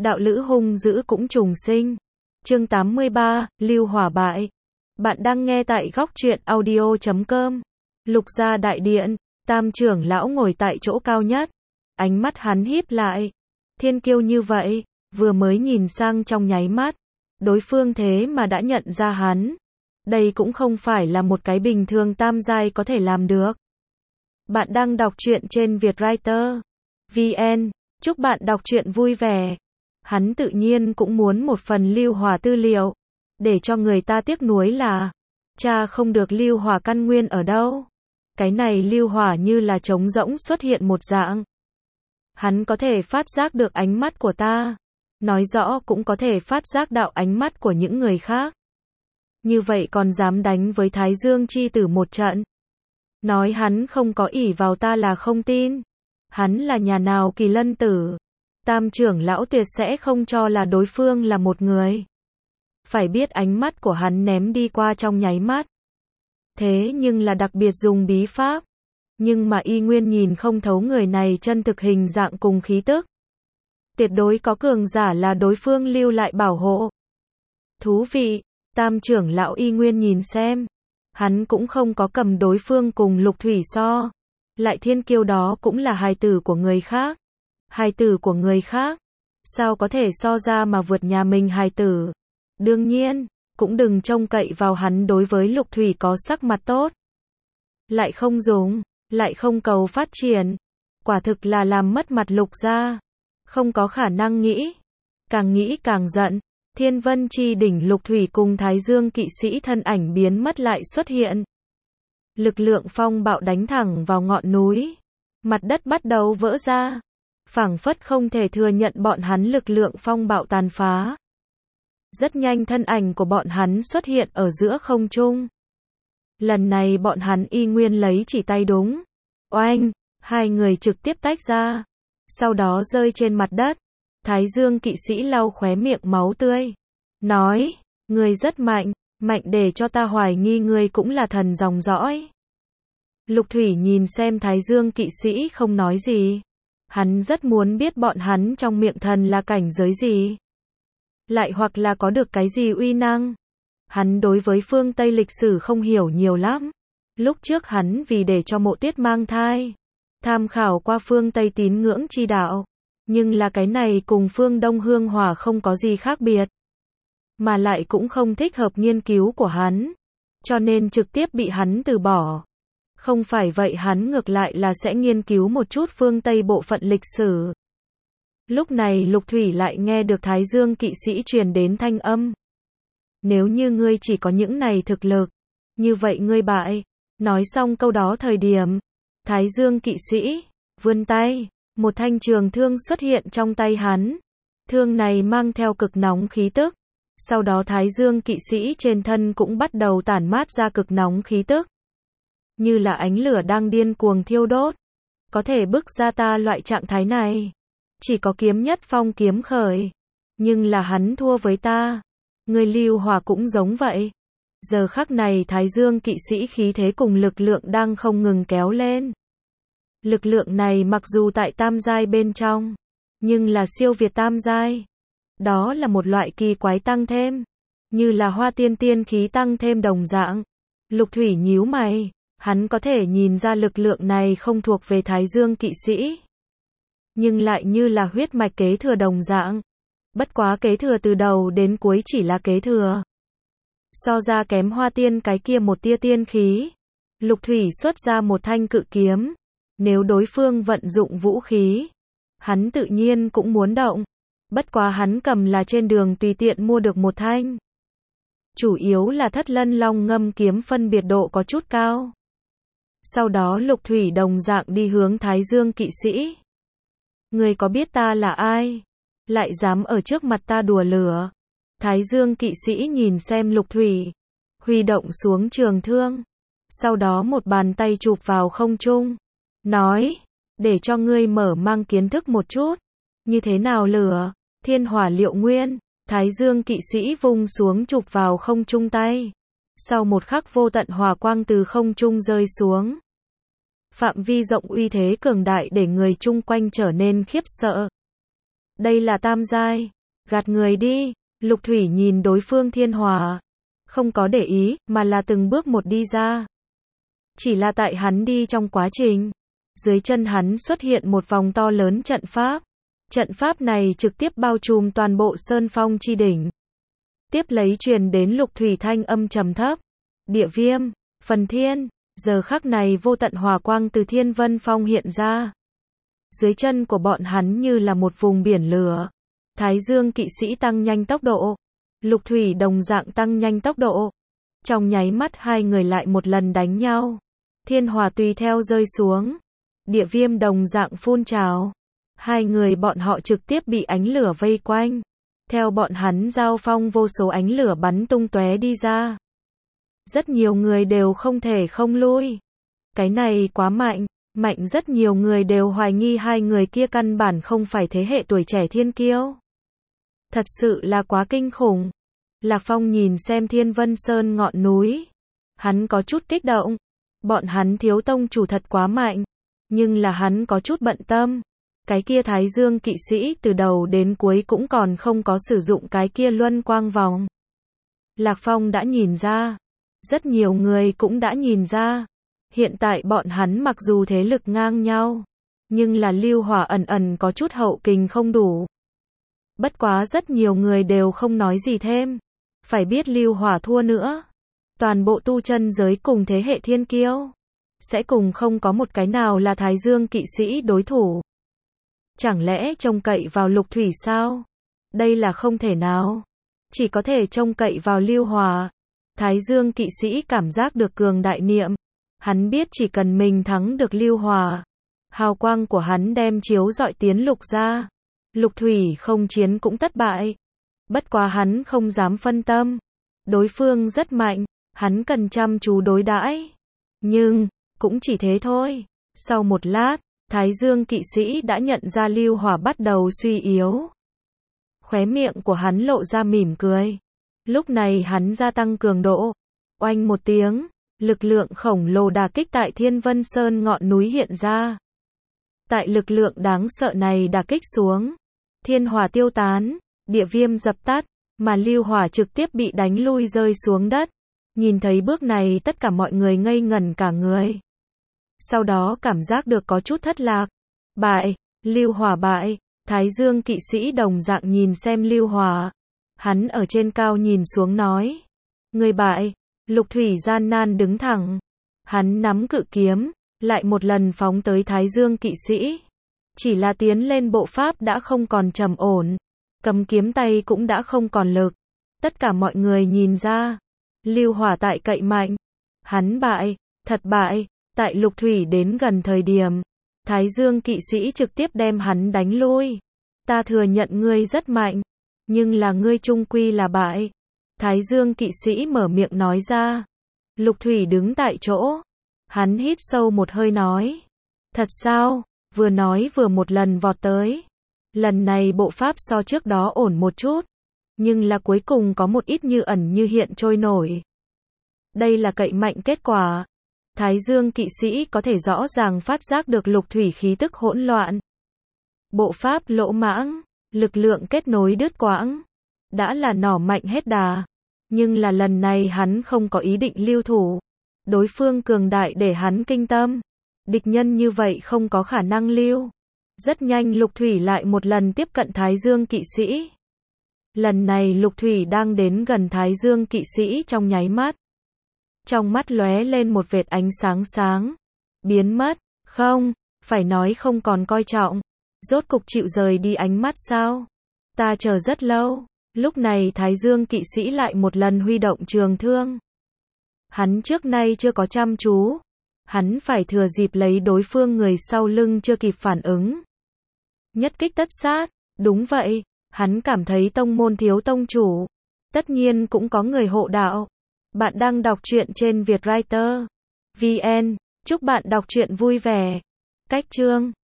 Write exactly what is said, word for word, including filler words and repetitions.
đạo lữ hung dữ cũng trùng sinh. Chương tám mươi ba, Lưu Hỏa bại. Bạn đang nghe tại góc truyện audio chấm com. Lục gia đại điện, Tam trưởng lão ngồi tại chỗ cao nhất. Ánh mắt hắn híp lại. Thiên kiêu như vậy, vừa mới nhìn sang trong nháy mắt. Đối phương thế mà đã nhận ra hắn. Đây cũng không phải là một cái bình thường tam giai có thể làm được. Bạn đang đọc truyện trên Vietwriter chấm vn. Chúc bạn đọc truyện vui vẻ. Hắn tự nhiên cũng muốn một phần Lưu Hỏa tư liệu. Để cho người ta tiếc nuối là cha không được Lưu Hỏa căn nguyên ở đâu. Cái này Lưu Hỏa như là trống rỗng xuất hiện một dạng. Hắn có thể phát giác được ánh mắt của ta. Nói rõ cũng có thể phát giác đạo ánh mắt của những người khác. Như vậy còn dám đánh với Thái Dương chi tử một trận. Nói hắn không có ỷ vào ta là không tin. Hắn là nhà nào Kỳ Lân tử. Tam trưởng lão tuyệt sẽ không cho là đối phương là một người. Phải biết ánh mắt của hắn ném đi qua trong nháy mắt. Thế nhưng là đặc biệt dùng bí pháp. Nhưng mà y nguyên nhìn không thấu người này chân thực hình dạng cùng khí tức. Tuyệt đối có cường giả là đối phương lưu lại bảo hộ. Thú vị, tam trưởng lão y nguyên nhìn xem. Hắn cũng không có cầm đối phương cùng Lục Thủy so. Lại thiên kiêu đó cũng là hài tử của người khác. Hài tử của người khác. Sao có thể so ra mà vượt nhà mình hài tử. Đương nhiên, cũng đừng trông cậy vào hắn đối với Lục Thủy có sắc mặt tốt. Lại không dùng, lại không cầu phát triển. Quả thực là làm mất mặt Lục gia. Không có khả năng nghĩ. Càng nghĩ càng giận. Thiên Vân chi đỉnh Lục Thủy cùng Thái Dương kỵ sĩ thân ảnh biến mất lại xuất hiện. Lực lượng phong bạo đánh thẳng vào ngọn núi. Mặt đất bắt đầu vỡ ra. Phảng phất không thể thừa nhận bọn hắn lực lượng phong bạo tàn phá. Rất nhanh thân ảnh của bọn hắn xuất hiện ở giữa không trung. Lần này bọn hắn y nguyên lấy chỉ tay đúng. Oanh, hai người trực tiếp tách ra. Sau đó rơi trên mặt đất. Thái Dương kỵ sĩ lau khóe miệng máu tươi. Nói, ngươi rất mạnh, mạnh để cho ta hoài nghi ngươi cũng là thần dòng dõi. Lục Thủy nhìn xem Thái Dương kỵ sĩ không nói gì. Hắn rất muốn biết bọn hắn trong miệng thần là cảnh giới gì. Lại hoặc là có được cái gì uy năng. Hắn đối với phương Tây lịch sử không hiểu nhiều lắm. Lúc trước hắn vì để cho Mộ Tiết mang thai. Tham khảo qua phương Tây tín ngưỡng chi đạo. Nhưng là cái này cùng phương Đông hương hỏa không có gì khác biệt. Mà lại cũng không thích hợp nghiên cứu của hắn. Cho nên trực tiếp bị hắn từ bỏ. Không phải vậy hắn ngược lại là sẽ nghiên cứu một chút phương Tây bộ phận lịch sử. Lúc này Lục Thủy lại nghe được Thái Dương kỵ sĩ truyền đến thanh âm. Nếu như ngươi chỉ có những này thực lực, như vậy ngươi bại. Nói xong câu đó thời điểm, Thái Dương kỵ sĩ vươn tay, một thanh trường thương xuất hiện trong tay hắn. Thương này mang theo cực nóng khí tức. Sau đó Thái Dương kỵ sĩ trên thân cũng bắt đầu tản mát ra cực nóng khí tức. Như là ánh lửa đang điên cuồng thiêu đốt. Có thể bức ra ta loại trạng thái này. Chỉ có kiếm nhất phong kiếm khởi. Nhưng là hắn thua với ta. Người Lưu Hỏa cũng giống vậy. Giờ khắc này Thái Dương kỵ sĩ khí thế cùng lực lượng đang không ngừng kéo lên. Lực lượng này mặc dù tại tam giai bên trong. Nhưng là siêu việt tam giai. Đó là một loại kỳ quái tăng thêm. Như là hoa tiên tiên khí tăng thêm đồng dạng. Lục Thủy nhíu mày. Hắn có thể nhìn ra lực lượng này không thuộc về Thái Dương kỵ sĩ. Nhưng lại như là huyết mạch kế thừa đồng dạng. Bất quá kế thừa từ đầu đến cuối chỉ là kế thừa. So ra kém hoa tiên cái kia một tia tiên khí. Lục Thủy xuất ra một thanh cự kiếm. Nếu đối phương vận dụng vũ khí, hắn tự nhiên cũng muốn động. Bất quá hắn cầm là trên đường tùy tiện mua được một thanh. Chủ yếu là Thất Lân Long ngâm kiếm phân biệt độ có chút cao. Sau đó Lục Thủy đồng dạng đi hướng Thái Dương kỵ sĩ. Ngươi có biết ta là ai? Lại dám ở trước mặt ta đùa lửa. Thái Dương kỵ sĩ nhìn xem Lục Thủy. Huy động xuống trường thương. Sau đó một bàn tay chụp vào không trung. Nói, để cho ngươi mở mang kiến thức một chút. Như thế nào lửa? Thiên hỏa liệu nguyên. Thái Dương kỵ sĩ vung xuống chụp vào không trung tay. Sau một khắc vô tận hỏa quang từ không trung rơi xuống. Phạm vi rộng uy thế cường đại để người chung quanh trở nên khiếp sợ. Đây là tam giai. Gạt người đi. Lục Thủy nhìn đối phương Thiên Hòa. Không có để ý, mà là từng bước một đi ra. Chỉ là tại hắn đi trong quá trình. Dưới chân hắn xuất hiện một vòng to lớn trận pháp. Trận pháp này trực tiếp bao trùm toàn bộ Sơn Phong chi đỉnh. Tiếp lấy truyền đến Lục Thủy thanh âm trầm thấp. Địa viêm, phần thiên. Giờ khắc này vô tận hỏa quang từ Thiên Vân Phong hiện ra. Dưới chân của bọn hắn như là một vùng biển lửa. Thái Dương kỵ sĩ tăng nhanh tốc độ. Lục Thủy đồng dạng tăng nhanh tốc độ. Trong nháy mắt hai người lại một lần đánh nhau. Thiên hỏa tùy theo rơi xuống. Địa viêm đồng dạng phun trào. Hai người bọn họ trực tiếp bị ánh lửa vây quanh. Theo bọn hắn giao phong vô số ánh lửa bắn tung tóe đi ra. Rất nhiều người đều không thể không lui. Cái này quá mạnh. Mạnh rất nhiều người đều hoài nghi hai người kia căn bản không phải thế hệ tuổi trẻ thiên kiêu. Thật sự là quá kinh khủng. Lạc Phong nhìn xem Thiên Vân Sơn ngọn núi. Hắn có chút kích động. Bọn hắn thiếu tông chủ thật quá mạnh. Nhưng là hắn có chút bận tâm. Cái kia Thái Dương kỵ sĩ từ đầu đến cuối cũng còn không có sử dụng cái kia luân quang vòng. Lạc Phong đã nhìn ra. Rất nhiều người cũng đã nhìn ra. Hiện tại bọn hắn mặc dù thế lực ngang nhau. Nhưng là lưu hỏa ẩn ẩn có chút hậu kình không đủ. Bất quá rất nhiều người đều không nói gì thêm. Phải biết lưu hỏa thua nữa. Toàn bộ tu chân giới cùng thế hệ thiên kiêu. Sẽ cùng không có một cái nào là Thái Dương kỵ sĩ đối thủ. Chẳng lẽ trông cậy vào Lục Thủy sao? Đây là không thể nào. Chỉ có thể trông cậy vào lưu hỏa. Thái Dương kỵ sĩ cảm giác được cường đại niệm. Hắn biết chỉ cần mình thắng được lưu hỏa. Hào quang của hắn đem chiếu rọi tiến lục ra. Lục Thủy không chiến cũng thất bại. Bất quá hắn không dám phân tâm. Đối phương rất mạnh. Hắn cần chăm chú đối đãi. Nhưng, cũng chỉ thế thôi. Sau một lát, Thái Dương kỵ sĩ đã nhận ra lưu hỏa bắt đầu suy yếu. Khóe miệng của hắn lộ ra mỉm cười. Lúc này hắn gia tăng cường độ. Oanh một tiếng, lực lượng khổng lồ đả kích tại Thiên Vân Sơn ngọn núi hiện ra. Tại lực lượng đáng sợ này đả kích xuống, thiên hỏa tiêu tán, địa viêm dập tắt, mà lưu hỏa trực tiếp bị đánh lui rơi xuống đất. Nhìn thấy bước này tất cả mọi người ngây ngẩn cả người. Sau đó cảm giác được có chút thất lạc. Bại, lưu hỏa bại, Thái Dương kỵ sĩ đồng dạng nhìn xem lưu hỏa. Hắn ở trên cao nhìn xuống nói. Người bại, Lục Thủy gian nan đứng thẳng. Hắn nắm cự kiếm, lại một lần phóng tới Thái Dương kỵ sĩ. Chỉ là tiến lên bộ pháp đã không còn trầm ổn. Cầm kiếm tay cũng đã không còn lực. Tất cả mọi người nhìn ra. Lưu hỏa tại cậy mạnh. Hắn bại, thật bại. Tại Lục Thủy đến gần thời điểm. Thái Dương kỵ sĩ trực tiếp đem hắn đánh lui. Ta thừa nhận ngươi rất mạnh. Nhưng là ngươi chung quy là bại. Thái Dương kỵ sĩ mở miệng nói ra. Lục Thủy đứng tại chỗ. Hắn hít sâu một hơi nói. Thật sao? Vừa nói vừa một lần vọt tới. Lần này bộ pháp so trước đó ổn một chút. Nhưng là cuối cùng có một ít như ẩn như hiện trôi nổi. Đây là cậy mạnh kết quả. Thái Dương kỵ sĩ có thể rõ ràng phát giác được Lục Thủy khí tức hỗn loạn. Bộ pháp lỗ mãng, lực lượng kết nối đứt quãng. Đã là nỏ mạnh hết đà. Nhưng là lần này hắn không có ý định lưu thủ. Đối phương cường đại để hắn kinh tâm. Địch nhân như vậy không có khả năng lưu. Rất nhanh Lục Thủy lại một lần tiếp cận Thái Dương kỵ sĩ. Lần này Lục Thủy đang đến gần Thái Dương kỵ sĩ trong nháy mắt. Trong mắt lóe lên một vệt ánh sáng sáng. Biến mất. Không, phải nói không còn coi trọng. Rốt cục chịu rời đi ánh mắt sao? Ta chờ rất lâu. Lúc này Thái Dương kỵ sĩ lại một lần huy động trường thương. Hắn trước nay chưa có chăm chú. Hắn phải thừa dịp lấy đối phương người sau lưng chưa kịp phản ứng. Nhất kích tất sát. Đúng vậy. Hắn cảm thấy tông môn thiếu tông chủ. Tất nhiên cũng có người hộ đạo. Bạn đang đọc truyện trên Vietwriter chấm vn. Chúc bạn đọc truyện vui vẻ. Cách chương